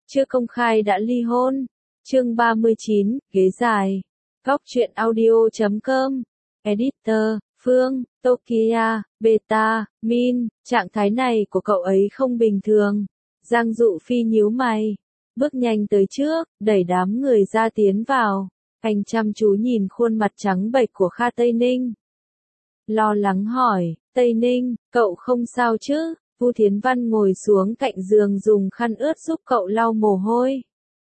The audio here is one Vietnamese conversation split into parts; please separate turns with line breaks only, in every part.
chưa công khai đã ly hôn. Chương 39, ghế dài. Góc truyện audio.com. Editor, Phương, Tokia, Beta, Min, trạng thái này của cậu ấy không bình thường. Giang Dụ Phi nhíu mày, bước nhanh tới trước, đẩy đám người ra tiến vào. Anh chăm chú nhìn khuôn mặt trắng bệch của Kha Tây Ninh. Lo lắng hỏi, Tây Ninh, cậu không sao chứ? Vu Thiến Văn ngồi xuống cạnh giường dùng khăn ướt giúp cậu lau mồ hôi.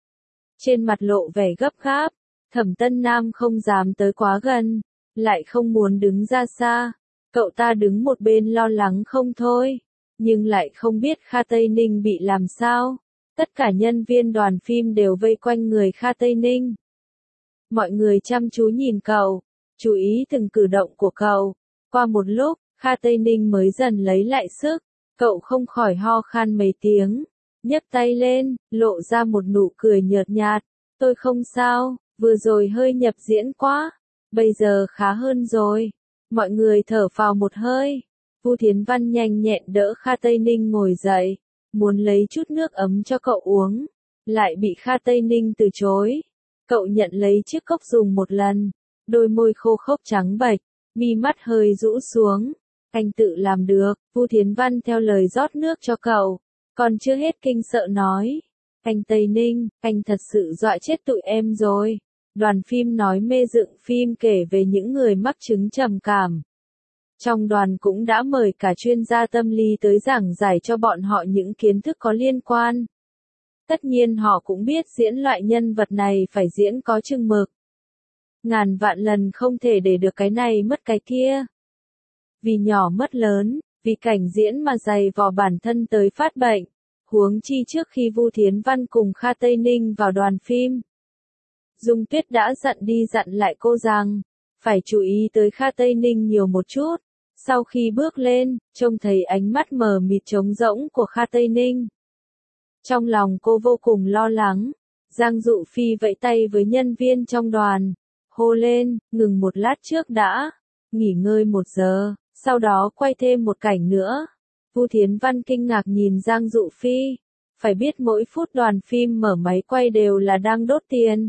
Trên mặt lộ vẻ gấp gáp, Thẩm Tân Nam không dám tới quá gần, lại không muốn đứng ra xa. Cậu ta đứng một bên lo lắng không thôi, nhưng lại không biết Kha Tây Ninh bị làm sao. Tất cả nhân viên đoàn phim đều vây quanh người Kha Tây Ninh. Mọi người chăm chú nhìn cậu, chú ý từng cử động của cậu. Qua một lúc, Kha Tây Ninh mới dần lấy lại sức. Cậu không khỏi ho khan mấy tiếng, nhấc tay lên, lộ ra một nụ cười nhợt nhạt. Tôi không sao, vừa rồi hơi nhập diễn quá, bây giờ khá hơn rồi. Mọi người thở phào một hơi. Vu Thiến Văn nhanh nhẹn đỡ Kha Tây Ninh ngồi dậy, muốn lấy chút nước ấm cho cậu uống, lại bị Kha Tây Ninh từ chối. Cậu nhận lấy chiếc cốc dùng một lần, đôi môi khô khốc trắng bệch, mi mắt hơi rũ xuống. Anh tự làm được. Vu Thiến Văn theo lời rót nước cho cậu, còn chưa hết kinh sợ nói. Anh Tây Ninh, anh thật sự dọa chết tụi em rồi. Đoàn phim nói mê dựng phim kể về những người mắc chứng trầm cảm. Trong đoàn cũng đã mời cả chuyên gia tâm lý tới giảng giải cho bọn họ những kiến thức có liên quan. Tất nhiên họ cũng biết diễn loại nhân vật này phải diễn có chừng mực. Ngàn vạn lần không thể để được cái này mất cái kia. Vì nhỏ mất lớn, vì cảnh diễn mà dày vò bản thân tới phát bệnh. Huống chi trước khi Vu Thiến Văn cùng Kha Tây Ninh vào đoàn phim, Dung Tuyết đã dặn đi dặn lại cô rằng, phải chú ý tới Kha Tây Ninh nhiều một chút. Sau khi bước lên, trông thấy ánh mắt mờ mịt trống rỗng của Kha Tây Ninh. Trong lòng cô vô cùng lo lắng. Giang Dụ Phi vẫy tay với nhân viên trong đoàn, hô lên, ngừng một lát trước đã, nghỉ ngơi 1 giờ, sau đó quay thêm một cảnh nữa. Vu Thiến Văn kinh ngạc nhìn Giang Dụ Phi, phải biết mỗi phút đoàn phim mở máy quay đều là đang đốt tiền.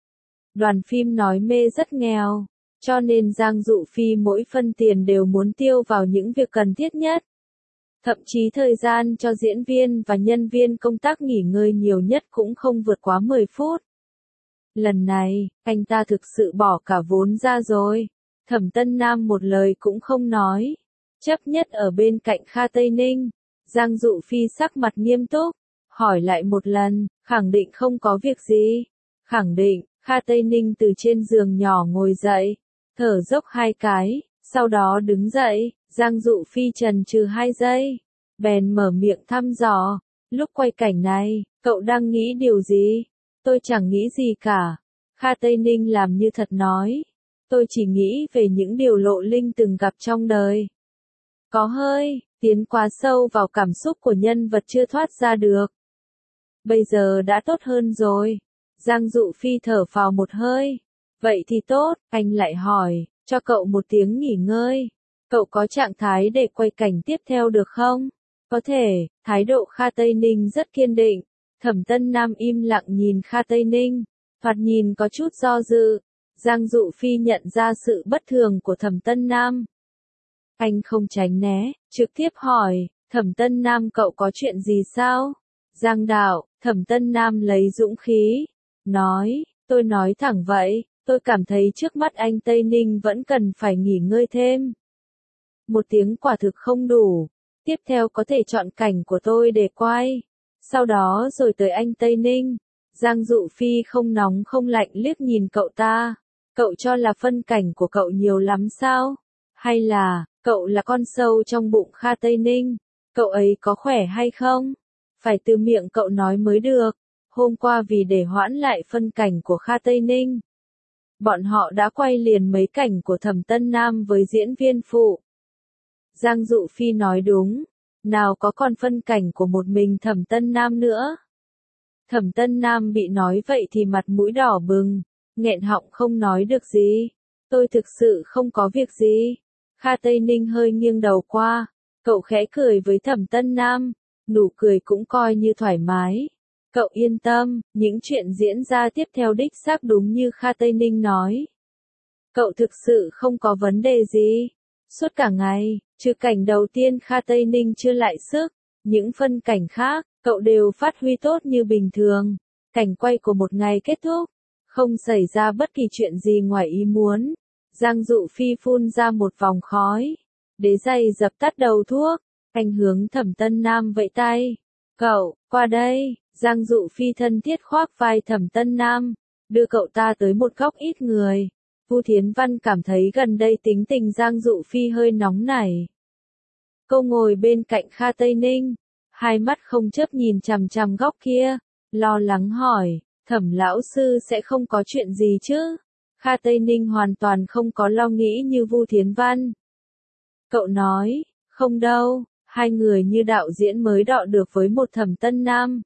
Đoàn phim nói mê rất nghèo, cho nên Giang Dụ Phi mỗi phân tiền đều muốn tiêu vào những việc cần thiết nhất. Thậm chí thời gian cho diễn viên và nhân viên công tác nghỉ ngơi nhiều nhất cũng không vượt quá 10 phút. Lần này, anh ta thực sự bỏ cả vốn ra rồi. Thẩm Tân Nam một lời cũng không nói, chấp nhất ở bên cạnh Kha Tây Ninh. Giang Dụ Phi sắc mặt nghiêm túc, hỏi lại một lần, khẳng định không có việc gì. Khẳng định. Kha Tây Ninh từ trên giường nhỏ ngồi dậy, thở dốc 2 cái, sau đó đứng dậy. Giang Dụ Phi chần chừ 2 giây, bèn mở miệng thăm dò, lúc quay cảnh này, cậu đang nghĩ điều gì? Tôi chẳng nghĩ gì cả. Kha Tây Ninh làm như thật nói, tôi chỉ nghĩ về những điều Lộ Linh từng gặp trong đời. Có hơi, tiến quá sâu vào cảm xúc của nhân vật chưa thoát ra được. Bây giờ đã tốt hơn rồi. Giang Dụ Phi thở phào một hơi. Vậy thì tốt, anh lại hỏi, cho cậu một tiếng nghỉ ngơi. Cậu có trạng thái để quay cảnh tiếp theo được không? Có thể. Thái độ Kha Tây Ninh rất kiên định. Thẩm Tân Nam im lặng nhìn Kha Tây Ninh, thoạt nhìn có chút do dự. Giang Dụ Phi nhận ra sự bất thường của Thẩm Tân Nam. Anh không tránh né, trực tiếp hỏi, Thẩm Tân Nam cậu có chuyện gì sao? Giang đạo, Thẩm Tân Nam lấy dũng khí, nói, tôi nói thẳng vậy, tôi cảm thấy trước mắt anh Tây Ninh vẫn cần phải nghỉ ngơi thêm. 1 tiếng quả thực không đủ, tiếp theo có thể chọn cảnh của tôi để quay, sau đó rồi tới anh Tây Ninh. Giang Dụ Phi không nóng không lạnh liếc nhìn cậu ta, cậu cho là phân cảnh của cậu nhiều lắm sao? Hay là, cậu là con sâu trong bụng Kha Tây Ninh, cậu ấy có khỏe hay không? Phải từ miệng cậu nói mới được. Hôm qua vì để hoãn lại phân cảnh của Kha Tây Ninh, bọn họ đã quay liền mấy cảnh của Thẩm Tân Nam với diễn viên phụ. Giang Dụ Phi nói đúng, nào có còn phân cảnh của một mình Thẩm Tân Nam nữa. Thẩm Tân Nam bị nói vậy thì mặt mũi đỏ bừng, nghẹn họng không nói được gì. Tôi thực sự không có việc gì. Kha Tây Ninh hơi nghiêng đầu qua, cậu khẽ cười với Thẩm Tân Nam, nụ cười cũng coi như thoải mái. Cậu yên tâm, những chuyện diễn ra tiếp theo đích xác đúng như Kha Tây Ninh nói. Cậu thực sự không có vấn đề gì. Suốt cả ngày, trừ cảnh đầu tiên Kha Tây Ninh chưa lại sức, những phân cảnh khác, cậu đều phát huy tốt như bình thường. Cảnh quay của một ngày kết thúc, không xảy ra bất kỳ chuyện gì ngoài ý muốn. Giang Dụ Phi phun ra một vòng khói. Đế dày dập tắt đầu thuốc, anh hướng Thẩm Tân Nam vẫy tay. Cậu, qua đây. Giang Dụ Phi thân thiết khoác vai Thẩm Tân Nam, đưa cậu ta tới một góc ít người. Vu Thiến Văn cảm thấy gần đây tính tình Giang Dụ Phi hơi nóng nảy. Cô ngồi bên cạnh Kha Tây Ninh, hai mắt không chớp nhìn chằm chằm góc kia, lo lắng hỏi, Thẩm lão sư sẽ không có chuyện gì chứ? Kha Tây Ninh hoàn toàn không có lo nghĩ như Vu Thiến Văn. Cậu nói, không đâu, hai người như đạo diễn mới đọ được với một Thẩm Tân Nam.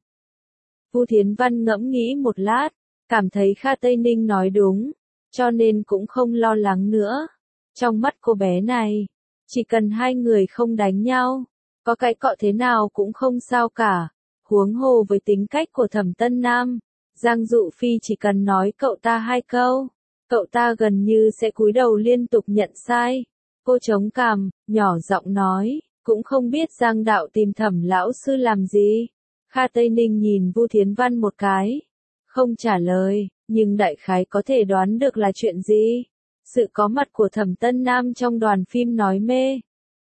Vu Thiến Văn ngẫm nghĩ một lát, cảm thấy Kha Tây Ninh nói đúng, cho nên cũng không lo lắng nữa. Trong mắt cô bé này, chỉ cần hai người không đánh nhau, có cái cọ thế nào cũng không sao cả. Huống hồ với tính cách của Thẩm Tân Nam, Giang Dụ Phi chỉ cần nói cậu ta hai câu, cậu ta gần như sẽ cúi đầu liên tục nhận sai. Cô chống cằm, nhỏ giọng nói, cũng không biết Giang đạo tìm Thẩm lão sư làm gì. Kha Tây Ninh nhìn Vu Thiến Văn một cái, không trả lời, nhưng đại khái có thể đoán được là chuyện gì. Sự có mặt của Thẩm Tân Nam trong đoàn phim Nói Mê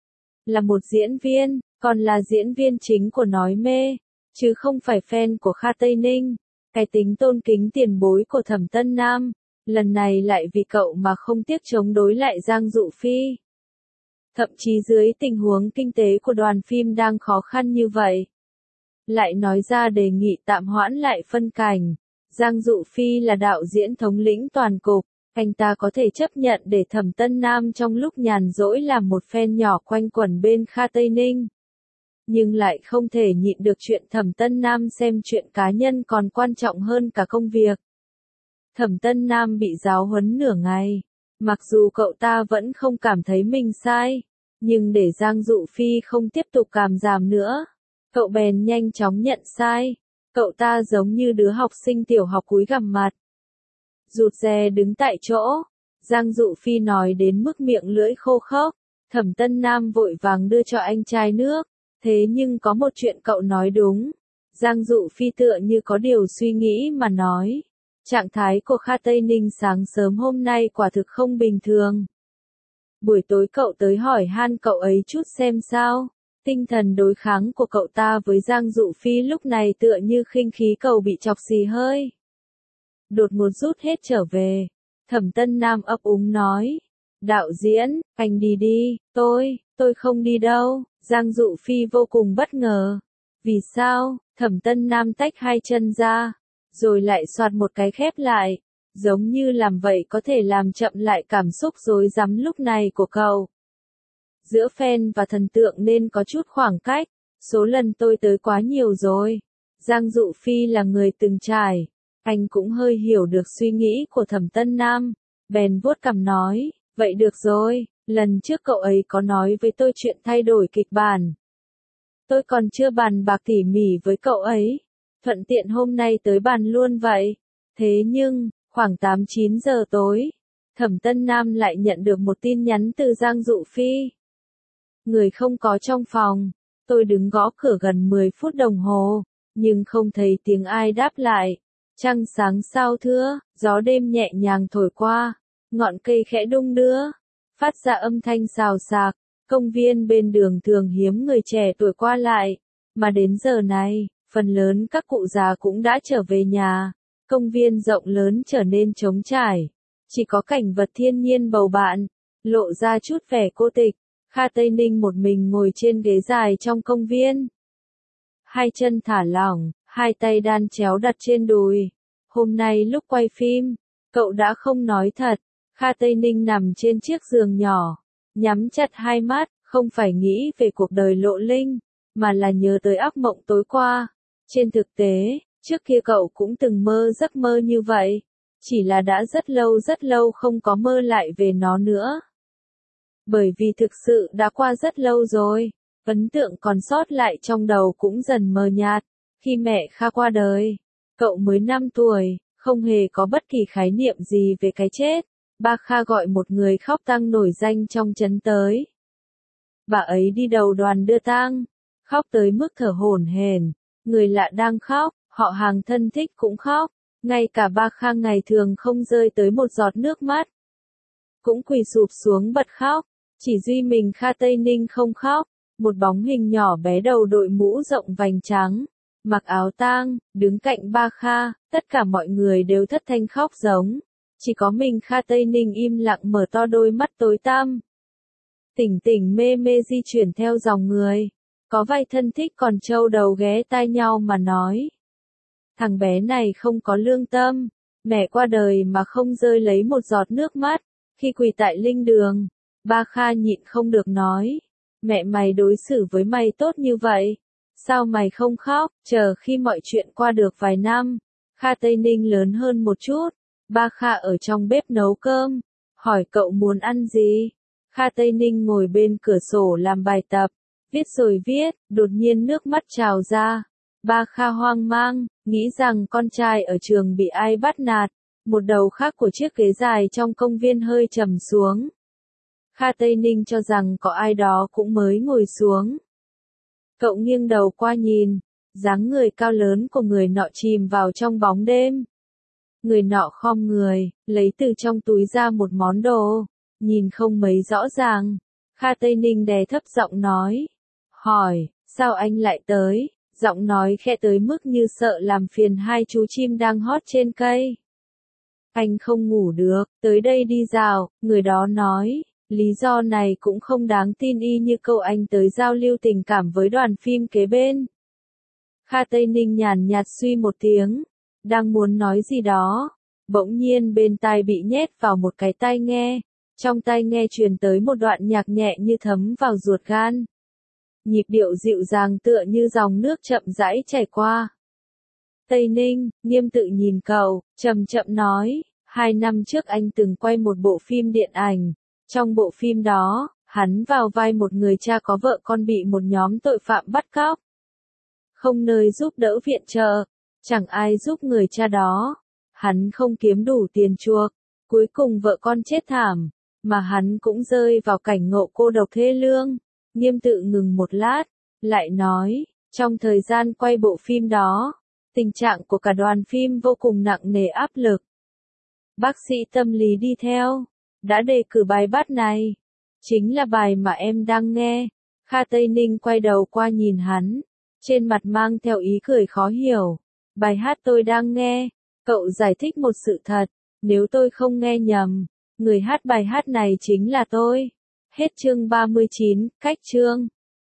là một diễn viên, còn là diễn viên chính của Nói Mê, chứ không phải fan của Kha Tây Ninh. Cái tính tôn kính tiền bối của Thẩm Tân Nam, lần này lại vì cậu mà không tiếc chống đối lại Giang Dụ Phi. Thậm chí dưới tình huống kinh tế của đoàn phim đang khó khăn như vậy, lại nói ra đề nghị tạm hoãn lại phân cảnh. Giang Dụ Phi là đạo diễn thống lĩnh toàn cục, anh ta có thể chấp nhận để Thẩm Tân Nam trong lúc nhàn rỗi làm một fan nhỏ quanh quẩn bên Kha Tây Ninh. Nhưng lại không thể nhịn được chuyện Thẩm Tân Nam xem chuyện cá nhân còn quan trọng hơn cả công việc. Thẩm Tân Nam bị giáo huấn nửa ngày, mặc dù cậu ta vẫn không cảm thấy mình sai, nhưng để Giang Dụ Phi không tiếp tục càm ràm nữa, cậu bèn nhanh chóng nhận sai. Cậu ta giống như đứa học sinh tiểu học cúi gằm mặt, rụt rè đứng tại chỗ. Giang Dụ Phi nói đến mức miệng lưỡi khô khốc. Thẩm Tân Nam vội vàng đưa cho anh chai nước. Thế nhưng có một chuyện cậu nói đúng. Giang Dụ Phi tựa như có điều suy nghĩ mà nói. Trạng thái của Kha Tây Ninh sáng sớm hôm nay quả thực không bình thường. Buổi tối cậu tới hỏi han cậu ấy chút xem sao. Tinh thần đối kháng của cậu ta với Giang Dụ Phi lúc này tựa như khinh khí cầu bị chọc xì hơi. Đột ngột rút hết trở về. Thẩm Tân Nam ấp úng nói. Đạo diễn, anh đi đi, tôi không đi đâu. Giang Dụ Phi vô cùng bất ngờ. Vì sao? Thẩm Tân Nam tách hai chân ra, rồi lại soạt một cái khép lại. Giống như làm vậy có thể làm chậm lại cảm xúc rối rắm lúc này của cậu. Giữa fan và thần tượng nên có chút khoảng cách, số lần tôi tới quá nhiều rồi. Giang Dụ Phi là người từng trải, anh cũng hơi hiểu được suy nghĩ của Thẩm Tân Nam, bèn vuốt cằm nói, vậy được rồi, lần trước cậu ấy có nói với tôi chuyện thay đổi kịch bản. Tôi còn chưa bàn bạc tỉ mỉ với cậu ấy, thuận tiện hôm nay tới bàn luôn vậy. Thế nhưng, khoảng 8-9 giờ tối, Thẩm Tân Nam lại nhận được một tin nhắn từ Giang Dụ Phi. Người không có trong phòng, tôi đứng gõ cửa gần 10 phút đồng hồ, nhưng không thấy tiếng ai đáp lại. Trăng sáng sao thưa, gió đêm nhẹ nhàng thổi qua, ngọn cây khẽ đung đưa, phát ra âm thanh xào xạc. Công viên bên đường thường hiếm người trẻ tuổi qua lại, mà đến giờ này, phần lớn các cụ già cũng đã trở về nhà. Công viên rộng lớn trở nên trống trải, chỉ có cảnh vật thiên nhiên bầu bạn, lộ ra chút vẻ cô tịch. Kha Tây Ninh một mình ngồi trên ghế dài trong công viên. Hai chân thả lỏng, hai tay đan chéo đặt trên đùi. Hôm nay lúc quay phim, cậu đã không nói thật. Kha Tây Ninh nằm trên chiếc giường nhỏ, nhắm chặt hai mắt, không phải nghĩ về cuộc đời lộ linh, mà là nhớ tới ác mộng tối qua. Trên thực tế, trước kia cậu cũng từng mơ giấc mơ như vậy, chỉ là đã rất lâu không có mơ lại về nó nữa. Bởi vì thực sự đã qua rất lâu rồi, ấn tượng còn sót lại trong đầu cũng dần mờ nhạt. Khi mẹ Kha qua đời, cậu mới 5 tuổi, không hề có bất kỳ khái niệm gì về cái chết. Ba Kha gọi một người khóc tang nổi danh trong trấn tới. Bà ấy đi đầu đoàn đưa tang, khóc tới mức thở hổn hển. Người lạ đang khóc, họ hàng thân thích cũng khóc. Ngay cả ba Kha ngày thường không rơi tới một giọt nước mắt, cũng quỳ sụp xuống bật khóc. Chỉ duy mình Kha Tây Ninh không khóc. Một bóng hình nhỏ bé đầu đội mũ rộng vành trắng, mặc áo tang, đứng cạnh ba Kha. Tất cả mọi người đều thất thanh khóc giống. Chỉ có mình Kha Tây Ninh im lặng mở to đôi mắt tối tăm. Tỉnh tỉnh mê mê di chuyển theo dòng người. Có vài thân thích còn trâu đầu ghé tai nhau mà nói. Thằng bé này không có lương tâm. Mẹ qua đời mà không rơi lấy một giọt nước mắt. Khi quỳ tại linh đường, ba Kha nhịn không được nói. Mẹ mày đối xử với mày tốt như vậy. Sao mày không khóc? Chờ khi mọi chuyện qua được vài năm, Kha Tây Ninh lớn hơn một chút. Ba Kha ở trong bếp nấu cơm. Hỏi cậu muốn ăn gì? Kha Tây Ninh ngồi bên cửa sổ làm bài tập. Viết rồi viết, đột nhiên nước mắt trào ra. Ba Kha hoang mang, nghĩ rằng con trai ở trường bị ai bắt nạt. Một đầu khác của chiếc ghế dài trong công viên hơi trầm xuống. Kha Tây Ninh cho rằng có ai đó cũng mới ngồi xuống. Cậu nghiêng đầu qua nhìn, dáng người cao lớn của người nọ chìm vào trong bóng đêm. Người nọ khom người, lấy từ trong túi ra một món đồ, nhìn không mấy rõ ràng. Kha Tây Ninh đè thấp giọng nói. Hỏi, sao anh lại tới? Giọng nói khẽ tới mức như sợ làm phiền hai chú chim đang hót trên cây. Anh không ngủ được, tới đây đi dạo, người đó nói. Lý do này cũng không đáng tin y như câu anh tới giao lưu tình cảm với đoàn phim kế bên. Kha Tây Ninh nhàn nhạt suy một tiếng, đang muốn nói gì đó. Bỗng nhiên bên tai bị nhét vào một cái tai nghe. Trong tai nghe truyền tới một đoạn nhạc nhẹ như thấm vào ruột gan. Nhịp điệu dịu dàng tựa như dòng nước chậm rãi chảy qua. Tây Ninh, nghiêm tự nhìn cậu, chậm chậm nói, 2 năm trước anh từng quay một bộ phim điện ảnh. Trong bộ phim đó, hắn vào vai một người cha có vợ con bị một nhóm tội phạm bắt cóc. Không nơi giúp đỡ viện trợ, chẳng ai giúp người cha đó. Hắn không kiếm đủ tiền chuộc, cuối cùng vợ con chết thảm, mà hắn cũng rơi vào cảnh ngộ cô độc thê lương. Nghiêm tự ngừng một lát, lại nói, trong thời gian quay bộ phim đó, tình trạng của cả đoàn phim vô cùng nặng nề áp lực. Bác sĩ tâm lý đi theo, đã đề cử bài hát này. Chính là bài mà em đang nghe. Kha Tây Ninh quay đầu qua nhìn hắn, trên mặt mang theo ý cười khó hiểu. Bài hát tôi đang nghe, cậu giải thích một sự thật, nếu tôi không nghe nhầm, người hát bài hát này chính là tôi. Hết chương 39, cách chương.